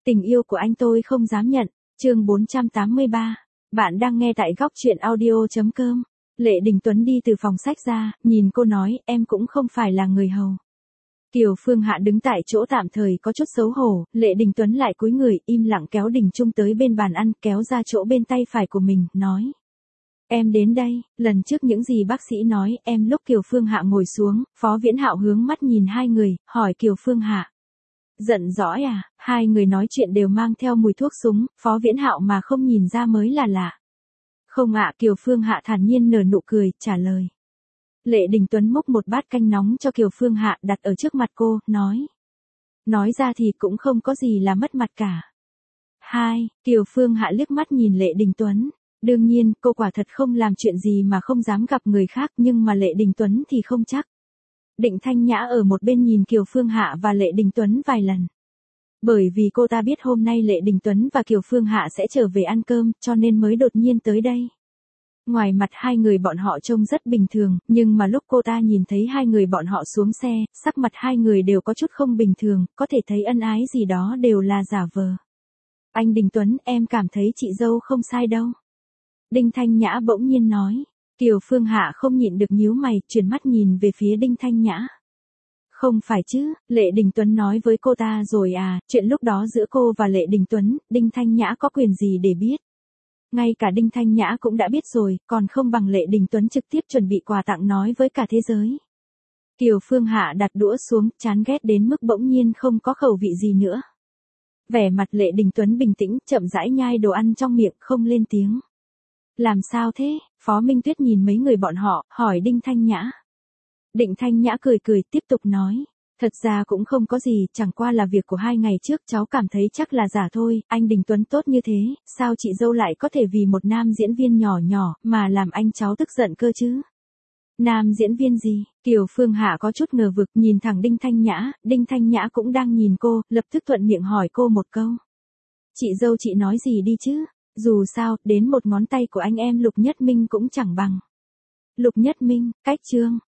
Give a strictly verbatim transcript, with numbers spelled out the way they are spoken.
Tình yêu của anh tôi không dám nhận, chương bốn trăm tám mươi ba. Bạn đang nghe tại góc truyện audio.com. Lệ Đình Tuấn đi từ phòng sách ra, nhìn cô nói, em cũng không phải là người hầu. Kiều Phương Hạ đứng tại chỗ tạm thời có chút xấu hổ, Lệ Đình Tuấn lại cúi người, im lặng kéo Đình Trung tới bên bàn ăn, kéo ra chỗ bên tay phải của mình, nói. Em đến đây, lần trước những gì bác sĩ nói, em lúc Kiều Phương Hạ ngồi xuống, Phó Viễn Hạo hướng mắt nhìn hai người, hỏi Kiều Phương Hạ. Giận dõi à, hai người nói chuyện đều mang theo mùi thuốc súng, Phó Viễn Hạo mà không nhìn ra mới là lạ. Không ạ, Kiều Phương Hạ thản nhiên nở nụ cười, trả lời. Lệ Đình Tuấn múc một bát canh nóng cho Kiều Phương Hạ đặt ở trước mặt cô, nói. Nói ra thì cũng không có gì là mất mặt cả. Hai, Kiều Phương Hạ liếc mắt nhìn Lệ Đình Tuấn. Đương nhiên, cô quả thật không làm chuyện gì mà không dám gặp người khác, nhưng mà Lệ Đình Tuấn thì không chắc. Định Thanh Nhã ở một bên nhìn Kiều Phương Hạ và Lệ Đình Tuấn vài lần. Bởi vì cô ta biết hôm nay Lệ Đình Tuấn và Kiều Phương Hạ sẽ trở về ăn cơm, cho nên mới đột nhiên tới đây. Ngoài mặt hai người bọn họ trông rất bình thường, nhưng mà lúc cô ta nhìn thấy hai người bọn họ xuống xe, sắc mặt hai người đều có chút không bình thường, có thể thấy ân ái gì đó đều là giả vờ. Anh Đình Tuấn, em cảm thấy chị dâu không sai đâu. Đinh Thanh Nhã bỗng nhiên nói. Kiều Phương Hạ không nhịn được nhíu mày, chuyển mắt nhìn về phía Đinh Thanh Nhã. Không phải chứ, Lệ Đình Tuấn nói với cô ta rồi à, chuyện lúc đó giữa cô và Lệ Đình Tuấn, Đinh Thanh Nhã có quyền gì để biết. Ngay cả Đinh Thanh Nhã cũng đã biết rồi, còn không bằng Lệ Đình Tuấn trực tiếp chuẩn bị quà tặng nói với cả thế giới. Kiều Phương Hạ đặt đũa xuống, chán ghét đến mức bỗng nhiên không có khẩu vị gì nữa. Vẻ mặt Lệ Đình Tuấn bình tĩnh, chậm rãi nhai đồ ăn trong miệng, không lên tiếng. Làm sao thế? Phó Minh Tuyết nhìn mấy người bọn họ, hỏi Đinh Thanh Nhã. Định Thanh Nhã cười cười, tiếp tục nói. Thật ra cũng không có gì, chẳng qua là việc của hai ngày trước cháu cảm thấy chắc là giả thôi, anh Đình Tuấn tốt như thế, sao chị dâu lại có thể vì một nam diễn viên nhỏ nhỏ, mà làm anh cháu tức giận cơ chứ? Nam diễn viên gì? Kiều Phương Hạ có chút ngờ vực, nhìn thẳng Đinh Thanh Nhã, Đinh Thanh Nhã cũng đang nhìn cô, lập tức thuận miệng hỏi cô một câu. Chị dâu chị nói gì đi chứ? Dù sao, đến một ngón tay của anh em Lục Nhất Minh cũng chẳng bằng. Lục Nhất Minh, cách chương.